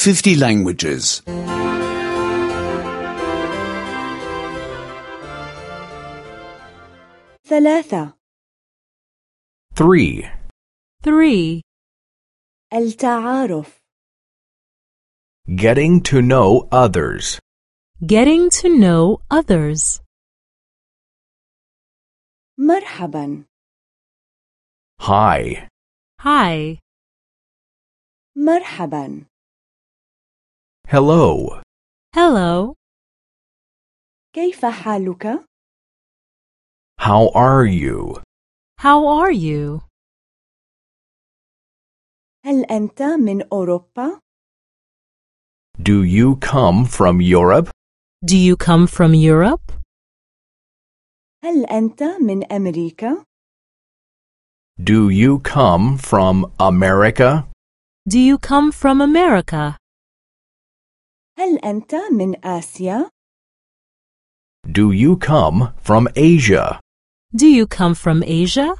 50 languages. 3. 3. 3. التعارف. Getting to know others. Getting to know others. مرحبا. Hi. Hi. مرحبا. Hello. Hello. كيف حالك؟ How are you? How are you? هل أنت من أوروبا؟ Do you come from Europe? Do you come from Europe? هل أنت من أمريكا؟ Do you come from America? Do you come from America? هل أنت من آسيا؟ Do you come from Asia? Do you come from Asia?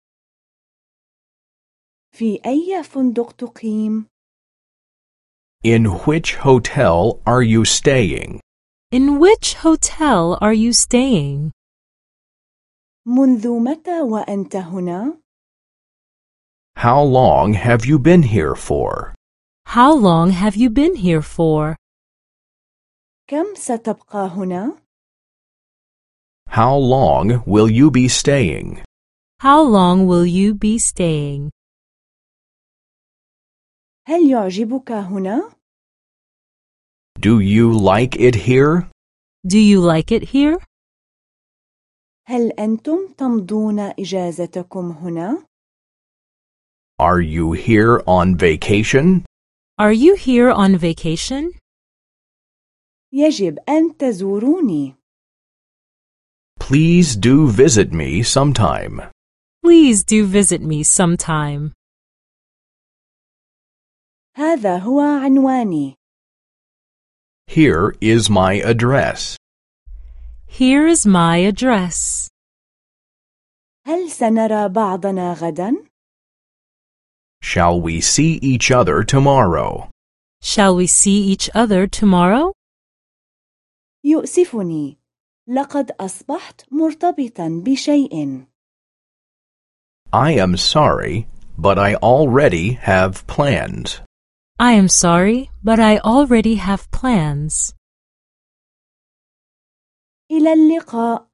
في أي فندق تقيم؟ In which hotel are you staying? In which hotel are you staying? منذ متى وأنت هنا؟ How long have you been here for? How long have you been here for? كم ستبقى هنا؟ How long will you be staying? How long will you be staying? هل يعجبك هنا؟ Do you like it here? Do you like it here? هل أنتم تمضون إجازتكم هنا؟ Are you here on vacation? Are you here on vacation? يجب أن تزوروني. Please do visit me sometime. Please do visit me sometime. هذا هو عنواني. Here is my address. Here is my address. هل سنرى بعضنا غدا؟ Shall we see each other tomorrow? Shall we see each other tomorrow? يؤسفني. لقد أصبحت مرتبطا بشيء. I am sorry, but I already have plans. I am sorry, but I already have plans. إلى اللقاء.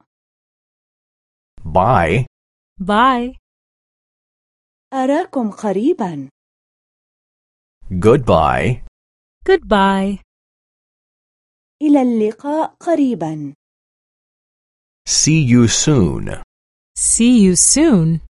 Bye. Bye. أراكم قريبا. Goodbye. Goodbye. إلى اللقاء قريبا. See you soon. See you soon.